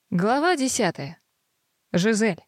Глава 10. Жизель.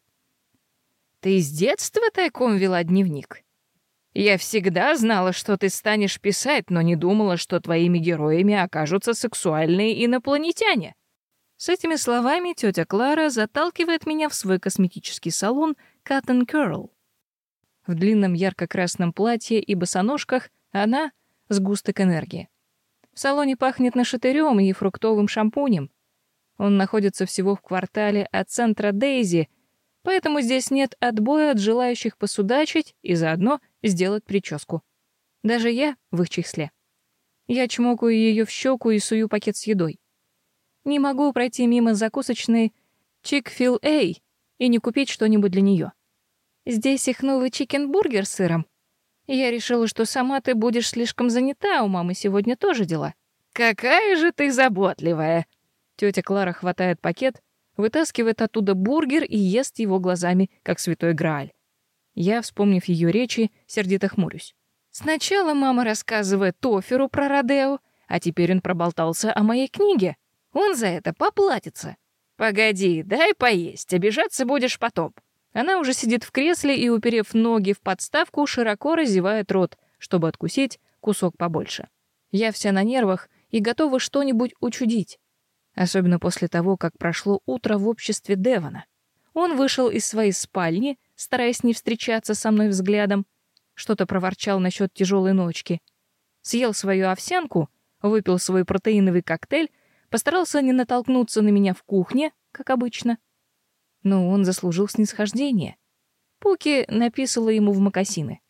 Ты с детства тайком вела дневник? Я всегда знала, что ты станешь писать, но не думала, что твоими героями окажутся сексуальные инопланетяне. С этими словами тетя Клара заталкивает меня в свой косметический салон Cut and Curl. В длинном ярко-красном платье и босоножках она — сгусток энергии. В салоне пахнет нашатырем и фруктовым шампунем. Он находится всего в квартале от центра Дейзи, поэтому здесь нет отбоя от желающих посудачить и заодно сделать прическу. Даже я в их числе. Я чмокаю ее в щеку и сую пакет с едой. Не могу пройти мимо закусочной Chick-fil-A и не купить что-нибудь для нее. Здесь их новый чикен-бургер с сыром. Я решила, что сама ты будешь слишком занята, у мамы сегодня тоже дела. Какая же ты заботливая! Тетя Клара хватает пакет, вытаскивает оттуда бургер и ест его глазами, как святой Грааль. Я, вспомнив ее речи, сердито хмурюсь. Сначала мама рассказывает Тоферу про Родео, а теперь он проболтался о моей книге. Он за это поплатится. Погоди, дай поесть, обижаться будешь потом. Она уже сидит в кресле и, уперев ноги в подставку, широко разевает рот, чтобы откусить кусок побольше. Я вся на нервах и готова что-нибудь учудить. Особенно после того, как прошло утро в обществе Девона. Он вышел из своей спальни, стараясь не встречаться со мной взглядом, что-то проворчал насчет тяжелой ночки, съел свою овсянку, выпил свой протеиновый коктейль, постарался не натолкнуться на меня в кухне, как обычно. Но он заслужил снисхождение. Пуки написала ему в мокасины.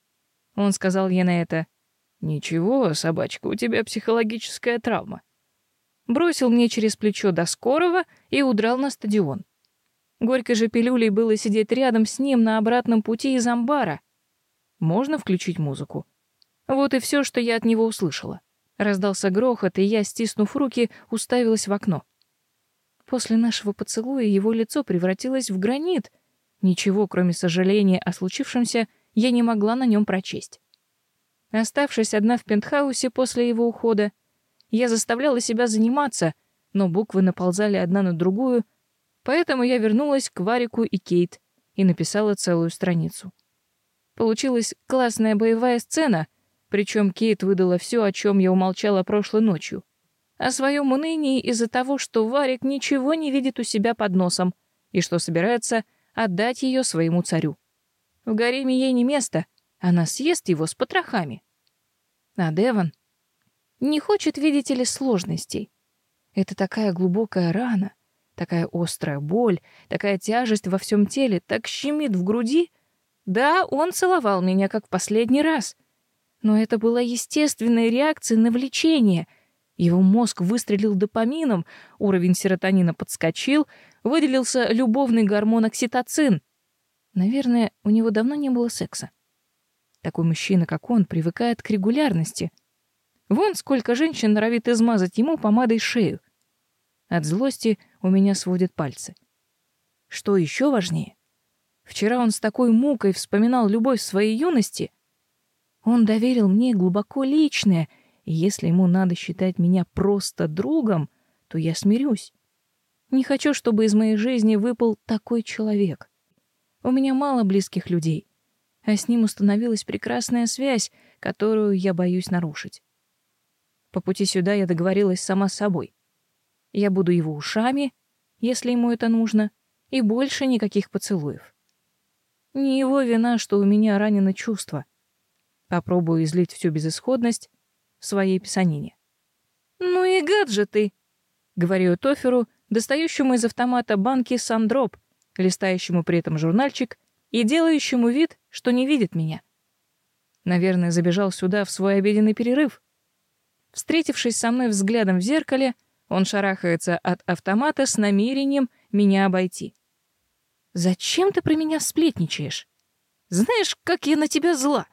Он сказал ей на это: «Ничего, собачка, у тебя психологическая травма». Бросил мне через плечо до скорого и удрал на стадион. Горькой же пилюлей было сидеть рядом с ним на обратном пути из амбара. Можно включить музыку? Вот и все, что я от него услышала. Раздался грохот, и я, стиснув руки, уставилась в окно. После нашего поцелуя его лицо превратилось в гранит. Ничего, кроме сожаления о случившемся, я не могла на нем прочесть. Оставшись одна в пентхаусе после его ухода, я заставляла себя заниматься, но буквы наползали одна на другую, поэтому я вернулась к Варику и Кейт и написала целую страницу. Получилась классная боевая сцена, причем Кейт выдала все, о чем я умолчала прошлой ночью. О своем унынии из-за того, что Варик ничего не видит у себя под носом и что собирается отдать ее своему царю. В гареме ей не место, она съест его с потрохами. А Девон не хочет, видите ли, сложностей. Это такая глубокая рана, такая острая боль, такая тяжесть во всем теле, так щемит в груди. Да, он целовал меня, как в последний раз. Но это была естественная реакция на влечение. Его мозг выстрелил допамином, уровень серотонина подскочил, выделился любовный гормон окситоцин. Наверное, у него давно не было секса. Такой мужчина, как он, привыкает к регулярности. Вон сколько женщин норовит измазать ему помадой шею. От злости у меня сводят пальцы. Что еще важнее? Вчера он с такой мукой вспоминал любовь своей юности. Он доверил мне глубоко личное, и если ему надо считать меня просто другом, то я смирюсь. Не хочу, чтобы из моей жизни выпал такой человек. У меня мало близких людей, а с ним установилась прекрасная связь, которую я боюсь нарушить. По пути сюда я договорилась сама с собой. Я буду его ушами, если ему это нужно, и больше никаких поцелуев. Не его вина, что у меня ранено чувство. Попробую излить всю безысходность в своей писанине. «Ну и гад же ты!» — говорю Тоферу, достающему из автомата банки сандроп, листающему при этом журнальчик и делающему вид, что не видит меня. Наверное, забежал сюда в свой обеденный перерыв. Встретившись со мной взглядом в зеркале, он шарахается от автомата с намерением меня обойти. «Зачем ты про меня сплетничаешь? Знаешь, как я на тебя зла!»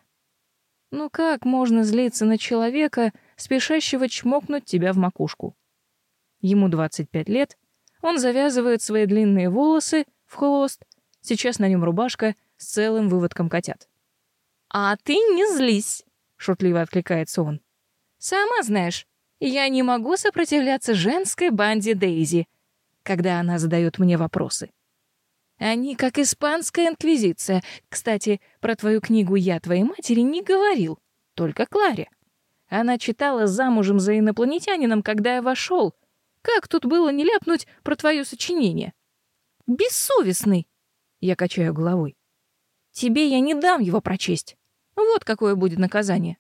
Ну как можно злиться на человека, спешащего чмокнуть тебя в макушку? Ему 25 лет, он завязывает свои длинные волосы в хвост, сейчас на нем рубашка с целым выводком котят. «А ты не злись!» — шутливо откликается он. «Сама знаешь, я не могу сопротивляться женской банде Дейзи. когда она задает мне вопросы. Они как испанская инквизиция. Кстати, про твою книгу я твоей матери не говорил, только Кларе. Она читала «Замужем за инопланетянином», когда я вошел. Как тут было не ляпнуть про твое сочинение? Бессовестный! Я качаю головой. Тебе я не дам его прочесть. Вот какое будет наказание.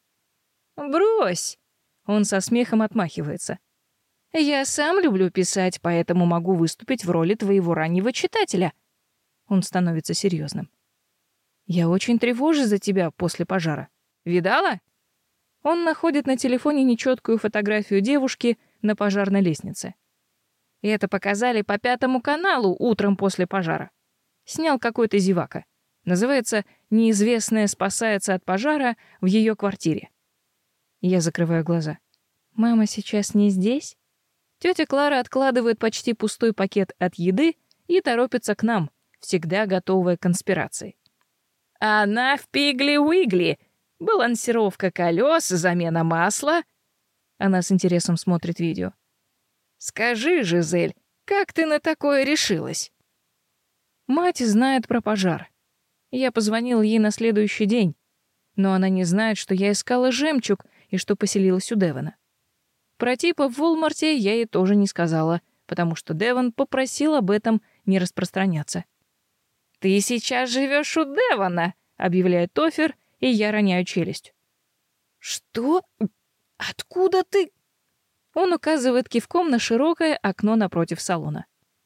Брось! Он со смехом отмахивается. Я сам люблю писать, поэтому могу выступить в роли твоего раннего читателя. Он становится серьезным. Я очень тревожусь за тебя после пожара. Видала? Он находит на телефоне нечеткую фотографию девушки на пожарной лестнице. И это показали по 5 каналу утром после пожара. Снял какой-то зевака. Называется «Неизвестная спасается от пожара в ее квартире». Я закрываю глаза. Мама сейчас не здесь? Тетя Клара откладывает почти пустой пакет от еды и торопится к нам, всегда готовая к конспирации. Она в Пигли-Уигли. Балансировка колес, замена масла. Она с интересом смотрит видео. Скажи, Жизель, как ты на такое решилась? Мать знает про пожар. Я позвонил ей на следующий день, но она не знает, что я искала жемчуг и что поселилась у Девона. Про типа в Волмарте я ей тоже не сказала, потому что Девон попросил об этом не распространяться. «Ты сейчас живешь у Девона», — объявляет Тофер, и я роняю челюсть. «Что? Откуда ты?» Он указывает кивком на широкое окно напротив салона.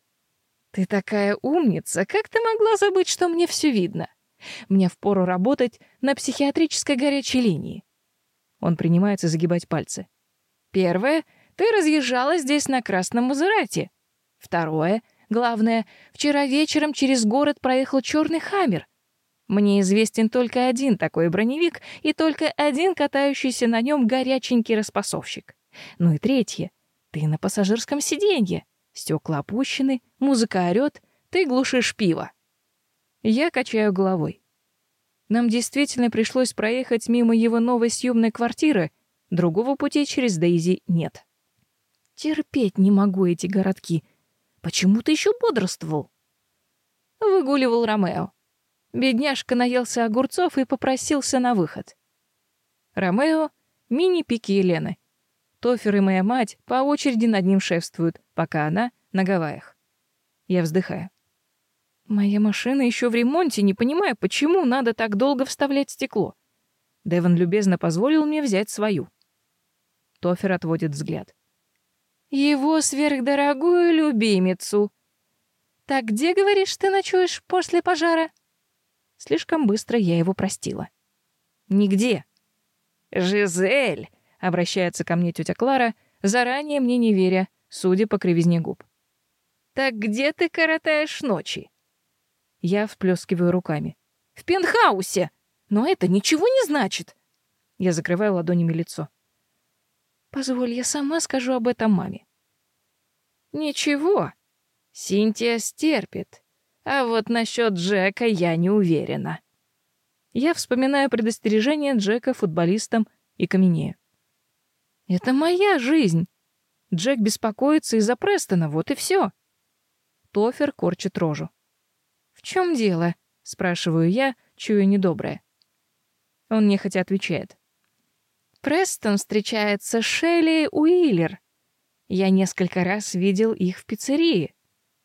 «Ты такая умница, как ты могла забыть, что мне все видно? Мне впору работать на психиатрической горячей линии». Он принимается загибать пальцы. «Первое, ты разъезжала здесь на красном Мазерати. Второе, главное, вчера вечером через город проехал черный Хаммер. Мне известен только один такой броневик и только один катающийся на нем горяченький распасовщик. Ну и третье, ты на пассажирском сиденье. Стекла опущены, музыка орёт, ты глушишь пиво». Я качаю головой. Нам действительно пришлось проехать мимо его новой съемной квартиры, другого пути через Дейзи нет. Терпеть не могу эти городки. Почему ты еще бодрствовал? Выгуливал Ромео. Бедняжка наелся огурцов и попросился на выход. Ромео — мини-пики Елены. Тофер и моя мать по очереди над ним шефствуют, пока она на Гавайях. Я вздыхаю. Моя машина еще в ремонте, не понимаю, почему надо так долго вставлять стекло. Девон любезно позволил мне взять свою. Тофер отводит взгляд. Его сверхдорогую любимицу. Так где, говоришь, ты ночуешь после пожара? Слишком быстро я его простила. Нигде. Жизель, обращается ко мне тетя Клара, заранее мне не веря, судя по кривизне губ. Так где ты коротаешь ночи? Я всплескиваю руками. В пентхаусе. Но это ничего не значит. Я закрываю ладонями лицо. Позволь, я сама скажу об этом маме. Ничего. Синтия стерпит. А вот насчет Джека я не уверена. Я вспоминаю предостережение Джека футболистам и каменею. Это моя жизнь. Джек беспокоится из-за Престона, вот и все. Тофер корчит рожу. В чем дело? Спрашиваю я, чуя недоброе. Он нехотя отвечает. Престон встречается с Шелли Уиллер. Я несколько раз видел их в пиццерии.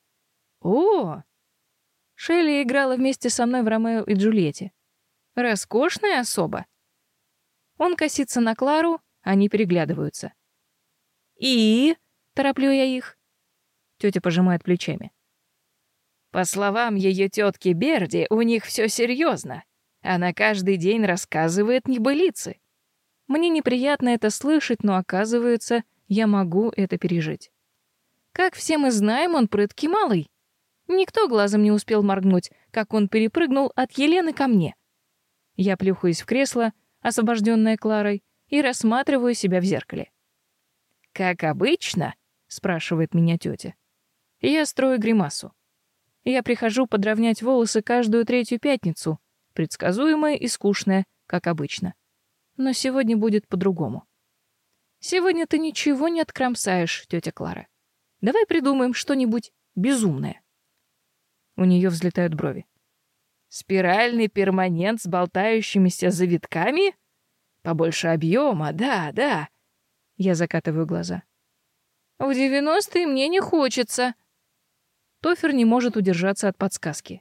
О! Шелли играла вместе со мной в «Ромео и Джульетте». Роскошная особа. Он косится на Клару, они переглядываются. «И?» — тороплю я их. Тетя пожимает плечами. По словам ее тетки Берди, у них все серьезно. Она каждый день рассказывает небылицы. Мне неприятно это слышать, но оказывается, я могу это пережить. Как все мы знаем, он прыткий малый. Никто глазом не успел моргнуть, как он перепрыгнул от Елены ко мне. Я плюхаюсь в кресло, освобожденное Кларой, и рассматриваю себя в зеркале. «Как обычно?» — спрашивает меня тетя. Я строю гримасу. Я прихожу подровнять волосы каждую третью пятницу, предсказуемое и скучное, как обычно. Но сегодня будет по-другому. Сегодня ты ничего не откромсаешь, тетя Клара. Давай придумаем что-нибудь безумная. У нее взлетают брови. Спиральный перманент с болтающимися завитками? Побольше объема, да, да. Я закатываю глаза. В 90-е мне не хочется. Тофер не может удержаться от подсказки.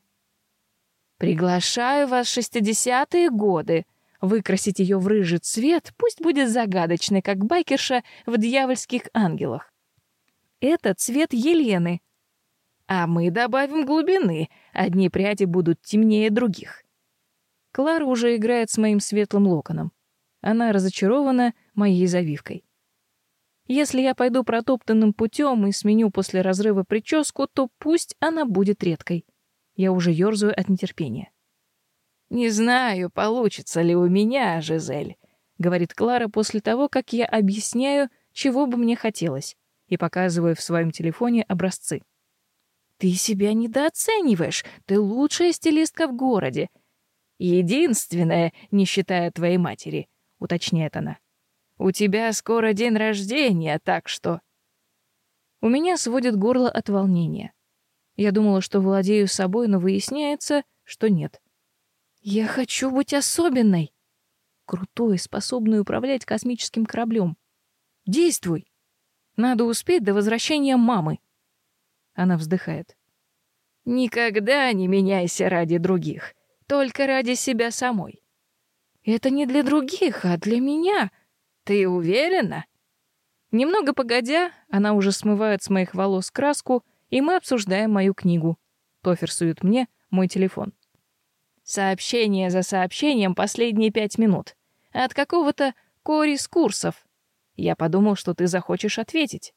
Приглашаю вас в 60-е годы. Выкрасить ее в рыжий цвет, пусть будет загадочной, как байкерша в «Дьявольских ангелах». Это цвет Елены. А мы добавим глубины. Одни пряди будут темнее других. Клара уже играет с моим светлым локоном. Она разочарована моей завивкой. Если я пойду протоптанным путем и сменю после разрыва прическу, то пусть она будет редкой. Я уже ёрзаю от нетерпения. «Не знаю, получится ли у меня, Жизель», — говорит Клара после того, как я объясняю, чего бы мне хотелось, и показываю в своем телефоне образцы. «Ты себя недооцениваешь. Ты лучшая стилистка в городе. Единственная, не считая твоей матери», — уточняет она. «У тебя скоро день рождения, так что...» У меня сводит горло от волнения. Я думала, что владею собой, но выясняется, что нет. Я хочу быть особенной. Крутой, способной управлять космическим кораблем. Действуй. Надо успеть до возвращения мамы. Она вздыхает. Никогда не меняйся ради других. Только ради себя самой. Это не для других, а для меня. Ты уверена? Немного погодя, она уже смывает с моих волос краску, и мы обсуждаем мою книгу. Тофер сует мне мой телефон. Сообщение за сообщением последние 5 минут. От какого-то Кори с курсов. Я подумал, что ты захочешь ответить.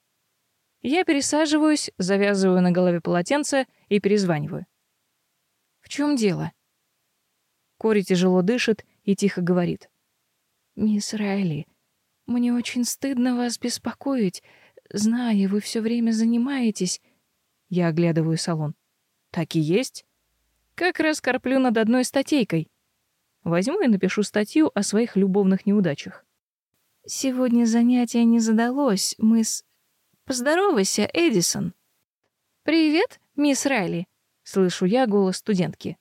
Я пересаживаюсь, завязываю на голове полотенце и перезваниваю. В чем дело? Кори тяжело дышит и тихо говорит. «Мисс Райли, мне очень стыдно вас беспокоить. Знаю, вы все время занимаетесь». Я оглядываю салон. Так и есть. Как раз корплю над одной статейкой. Возьму и напишу статью о своих любовных неудачах. Сегодня занятие не задалось. Поздоровайся, Эдисон. «Привет, мисс Райли», — слышу я голос студентки.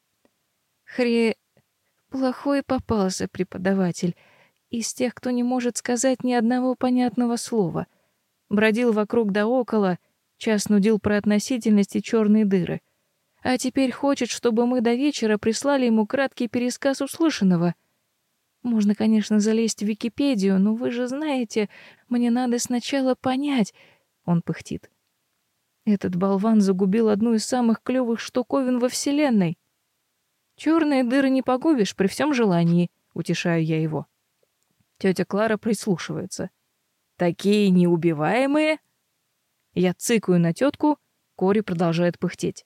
Плохой попался преподаватель. Из тех, кто не может сказать ни одного понятного слова. Бродил вокруг да около, час нудил про относительность и черные дыры. А теперь хочет, чтобы мы до вечера прислали ему краткий пересказ услышанного. Можно, конечно, залезть в Википедию, но вы же знаете, мне надо сначала понять. Он пыхтит. Этот болван загубил одну из самых клёвых штуковин во Вселенной. Черные дыры не погубишь при всем желании, утешаю я его. Тетя Клара прислушивается. Такие неубиваемые? Я цыкаю на тетку, Кори продолжает пыхтеть.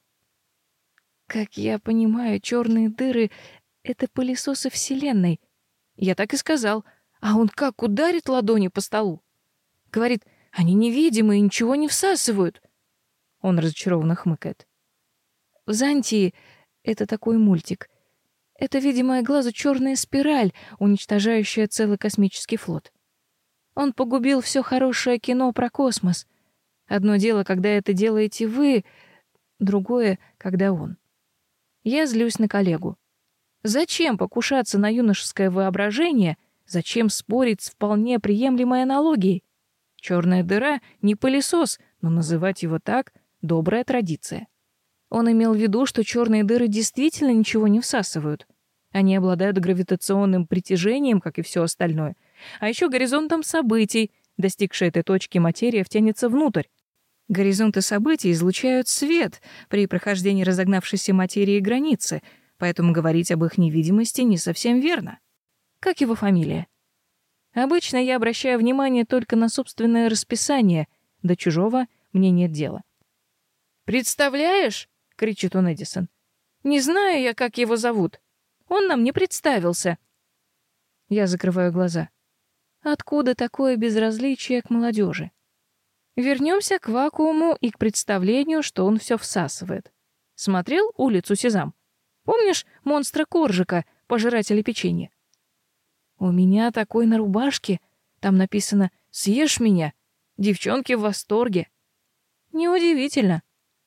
Как я понимаю, черные дыры — это пылесосы Вселенной. Я так и сказал. А он как ударит ладонью по столу. Говорит, они невидимые, ничего не всасывают. Он разочарованно хмыкает. В Зантии это такой мультик. Это видимая глазу черная спираль, уничтожающая целый космический флот. Он погубил все хорошее кино про космос. Одно дело, когда это делаете вы, другое, когда он. Я злюсь на коллегу. Зачем покушаться на юношеское воображение? Зачем спорить с вполне приемлемой аналогией? Черная дыра — не пылесос, но называть его так — добрая традиция. Он имел в виду, что черные дыры действительно ничего не всасывают. Они обладают гравитационным притяжением, как и все остальное, а еще горизонтом событий. Достигшая этой точки материя втянется внутрь. Горизонты событий излучают свет при прохождении разогнавшейся материи границы, поэтому говорить об их невидимости не совсем верно. Как его фамилия? Обычно я обращаю внимание только на собственное расписание, до чужого мне нет дела. «Представляешь?» — кричит он Эдисон. «Не знаю я, как его зовут. Он нам не представился». Я закрываю глаза. Откуда такое безразличие к молодежи? Вернемся к вакууму и к представлению, что он все всасывает. Смотрел «Улицу Сезам»? Помнишь монстра Коржика, пожирателя печенья? У меня такой на рубашке. Там написано «Съешь меня». Девчонки в восторге. Неудивительно.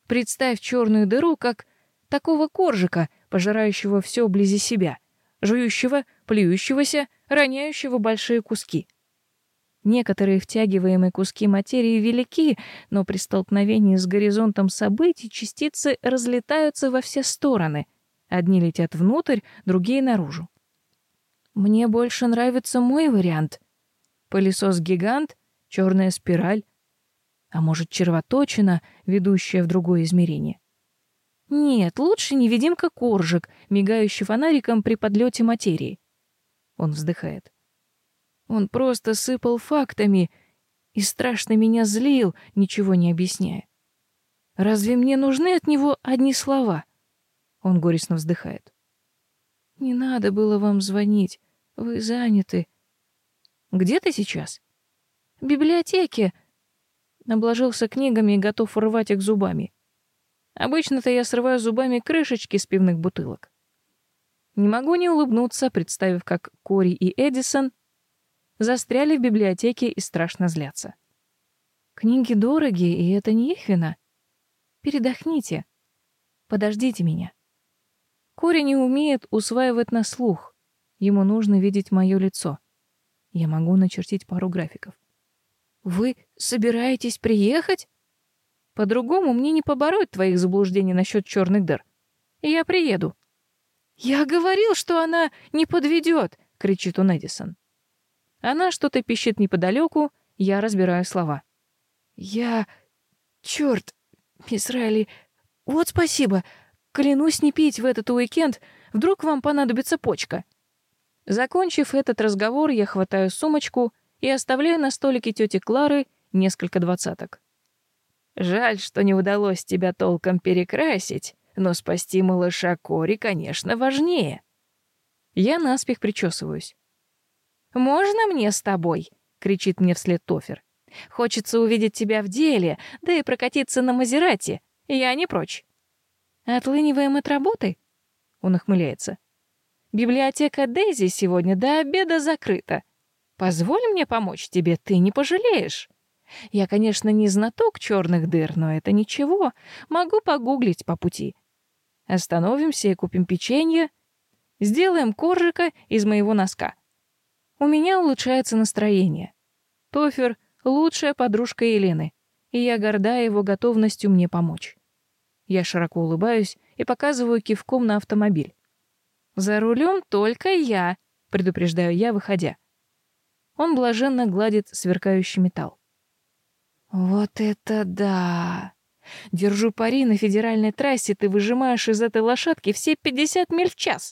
Представь черную дыру как такого коржика, пожирающего все вблизи себя, жующего, плюющегося, роняющего большие куски. Некоторые втягиваемые куски материи велики, но при столкновении с горизонтом событий частицы разлетаются во все стороны. Одни летят внутрь, другие наружу. Мне больше нравится мой вариант. Пылесос-гигант, черная спираль, а может, червоточина, ведущая в другое измерение. Нет, лучше невидимка-коржик, мигающий фонариком при подлете материи. Он вздыхает. Он просто сыпал фактами и страшно меня злил, ничего не объясняя. Разве мне нужны от него одни слова? Он горестно вздыхает. Не надо было вам звонить, вы заняты. Где ты сейчас? В библиотеке. Обложился книгами и готов рвать их зубами. Обычно-то я срываю зубами крышечки с пивных бутылок. Не могу не улыбнуться, представив, как Кори и Эдисон застряли в библиотеке и страшно злятся. Книги дороги, и это не их вина. Передохните. Подождите меня. Кори не умеет усваивать на слух. Ему нужно видеть мое лицо. Я могу начертить пару графиков. Вы собираетесь приехать? По-другому мне не побороть твоих заблуждений насчет черных дыр. Я приеду. Я говорил, что она не подведет, кричит он Эдисон. Она что-то пищит неподалеку, я разбираю слова. Черт, мисс Райли, вот спасибо. Клянусь не пить в этот уикенд, вдруг вам понадобится почка. Закончив этот разговор, я хватаю сумочку и оставляю на столике тети Клары несколько двадцаток. Жаль, что не удалось тебя толком перекрасить, но спасти малыша Кори, конечно, важнее. Я наспех причесываюсь. «Можно мне с тобой?» — кричит мне вслед Тофер. «Хочется увидеть тебя в деле, да и прокатиться на Мазерати. Я не прочь». «Отлыниваем от работы?» — он ухмыляется. «Библиотека Дейзи сегодня до обеда закрыта. Позволь мне помочь тебе, ты не пожалеешь. Я, конечно, не знаток черных дыр, но это ничего. Могу погуглить по пути. Остановимся и купим печенье. Сделаем коржика из моего носка. У меня улучшается настроение. Тофер — лучшая подружка Елены, и я горда его готовностью мне помочь. Я широко улыбаюсь и показываю кивком на автомобиль. «За рулем только я», — предупреждаю я, выходя. Он блаженно гладит сверкающий металл. «Вот это да! Держу пари, на федеральной трассе ты выжимаешь из этой лошадки все 50 миль в час».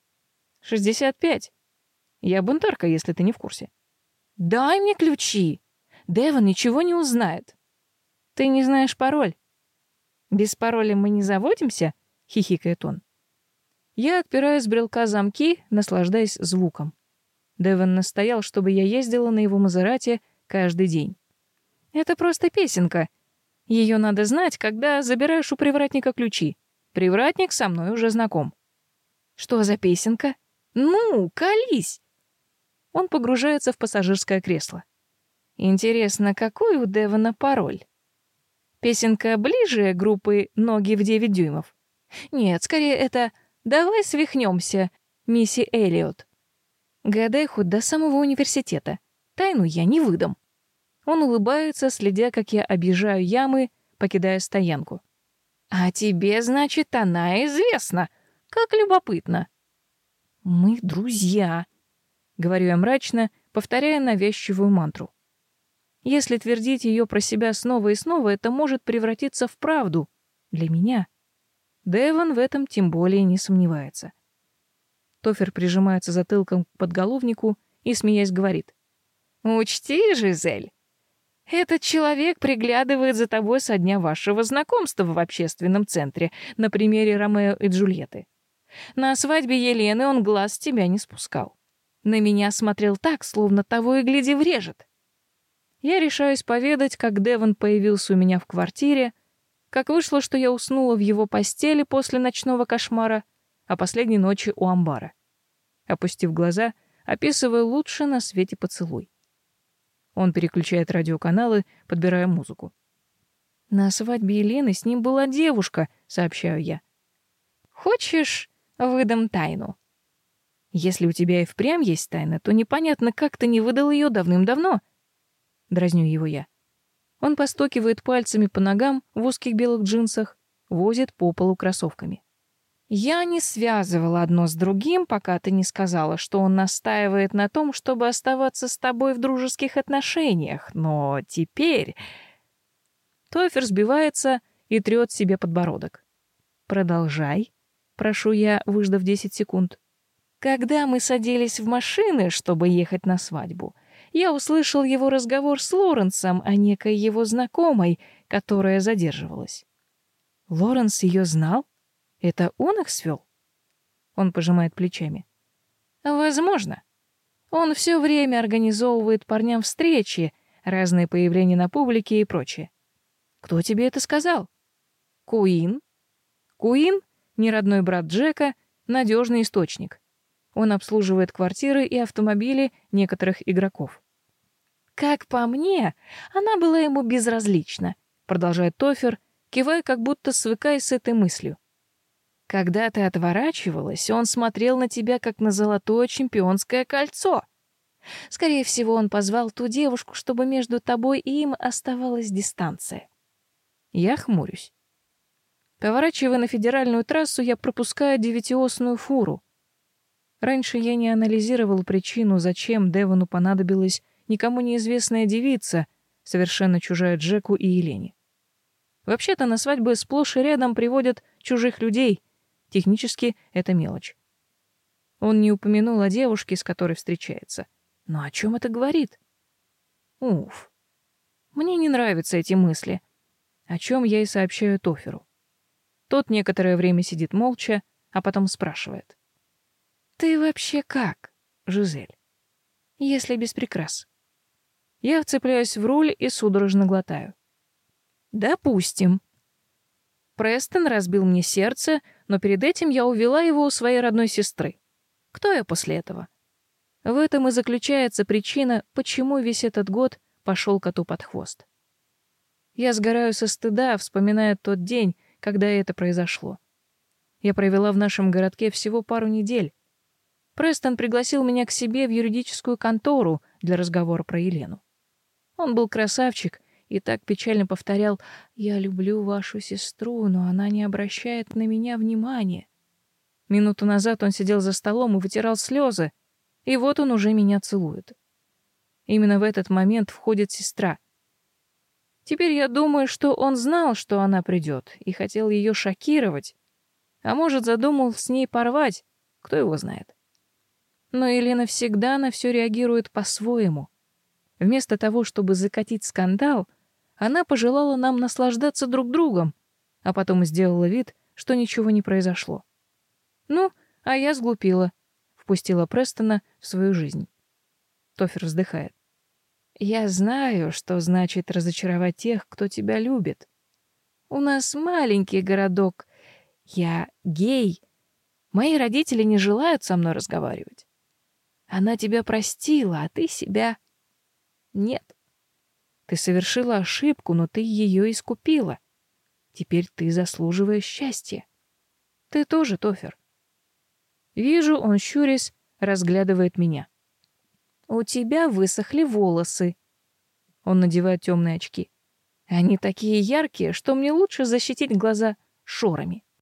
65. Я бунтарка, если ты не в курсе. «Дай мне ключи! Девон ничего не узнает». «Ты не знаешь пароль». «Без пароля мы не заводимся?» — хихикает он. Я отпираю с брелка замки, наслаждаясь звуком. Девон настоял, чтобы я ездила на его Мазерати каждый день. Это просто песенка. Ее надо знать, когда забираешь у привратника ключи. Привратник со мной уже знаком. Что за песенка? Ну, колись! Он погружается в пассажирское кресло. Интересно, какой у Девона пароль? Песенка ближе группы «Ноги в 9 дюймов». Нет, скорее это «Давай свихнемся», мисси Эллиот. Гадай хоть до самого университета. Тайну я не выдам. Он улыбается, следя, как я объезжаю ямы, покидая стоянку. «А тебе, значит, она известна. Как любопытно». «Мы друзья», — говорю я мрачно, повторяя навязчивую мантру. Если твердить ее про себя снова и снова, это может превратиться в правду. Для меня. Девон в этом тем более не сомневается. Тофер прижимается затылком к подголовнику и, смеясь, говорит. «Учти, Жизель, этот человек приглядывает за тобой со дня вашего знакомства в общественном центре на примере Ромео и Джульетты. На свадьбе Елены он глаз с тебя не спускал. На меня смотрел так, словно того и гляди врежет. Я решаюсь поведать, как Девон появился у меня в квартире, как вышло, что я уснула в его постели после ночного кошмара, а последней ночи у амбара. Опустив глаза, описываю лучший на свете поцелуй. Он переключает радиоканалы, подбирая музыку. На свадьбе Елены с ним была девушка, сообщаю я. Хочешь, выдам тайну? Если у тебя и впрямь есть тайна, то непонятно, как ты не выдал ее давным-давно. Дразню его я. Он постукивает пальцами по ногам в узких белых джинсах, возит по полу кроссовками. Я не связывала одно с другим, пока ты не сказала, что он настаивает на том, чтобы оставаться с тобой в дружеских отношениях, но теперь... Тофер сбивается и трёт себе подбородок. «Продолжай», — прошу я, выждав 10 секунд. «Когда мы садились в машины, чтобы ехать на свадьбу, я услышал его разговор с Лоренсом о некой его знакомой, которая задерживалась. Лоренс ее знал? Это он их свел?» Он пожимает плечами. «Возможно. Он все время организовывает парням встречи, разные появления на публике и прочее. Кто тебе это сказал? Куин. Куин — неродной брат Джека, надежный источник. Он обслуживает квартиры и автомобили некоторых игроков. Как по мне, она была ему безразлична, продолжает Тофер, кивая, как будто свыкаясь с этой мыслью. Когда ты отворачивалась, он смотрел на тебя, как на золотое чемпионское кольцо. Скорее всего, он позвал ту девушку, чтобы между тобой и им оставалась дистанция. Я хмурюсь. Поворачивая на федеральную трассу, я пропускаю 9-осную фуру. Раньше я не анализировал причину, зачем Девону понадобилась никому неизвестная девица, совершенно чужая Джеку и Елене. Вообще-то на свадьбы сплошь и рядом приводят чужих людей. Технически это мелочь. Он не упомянул о девушке, с которой встречается. Но о чем это говорит? Уф. Мне не нравятся эти мысли, о чем я и сообщаю Тоферу. Тот некоторое время сидит молча, а потом спрашивает. «Ты вообще как, Жизель? Если без прикрас?» Я вцепляюсь в руль и судорожно глотаю. «Допустим. Престон разбил мне сердце, но перед этим я увела его у своей родной сестры. Кто я после этого? В этом и заключается причина, почему весь этот год пошел коту под хвост. Я сгораю со стыда, вспоминая тот день, когда это произошло. Я провела в нашем городке всего пару недель. Престон пригласил меня к себе в юридическую контору для разговора про Елену. Он был красавчик и так печально повторял: «Я люблю вашу сестру, но она не обращает на меня внимания». Минуту назад он сидел за столом и вытирал слезы, и вот он уже меня целует. Именно в этот момент входит сестра. Теперь я думаю, что он знал, что она придет, и хотел ее шокировать, а может, задумал с ней порвать, кто его знает. Но Елена всегда на все реагирует по-своему. Вместо того, чтобы закатить скандал, она пожелала нам наслаждаться друг другом, а потом сделала вид, что ничего не произошло. Ну, а я сглупила, впустила Престона в свою жизнь. Тофер вздыхает. Я знаю, что значит разочаровать тех, кто тебя любит. У нас маленький городок. Я гей. Мои родители не желают со мной разговаривать. Она тебя простила, а ты себя... Нет. Ты совершила ошибку, но ты ее искупила. Теперь ты заслуживаешь счастья. Ты тоже, Тофер. Вижу, он, щурясь, разглядывает меня. У тебя высохли волосы. Он надевает темные очки. Они такие яркие, что мне лучше защитить глаза шорами.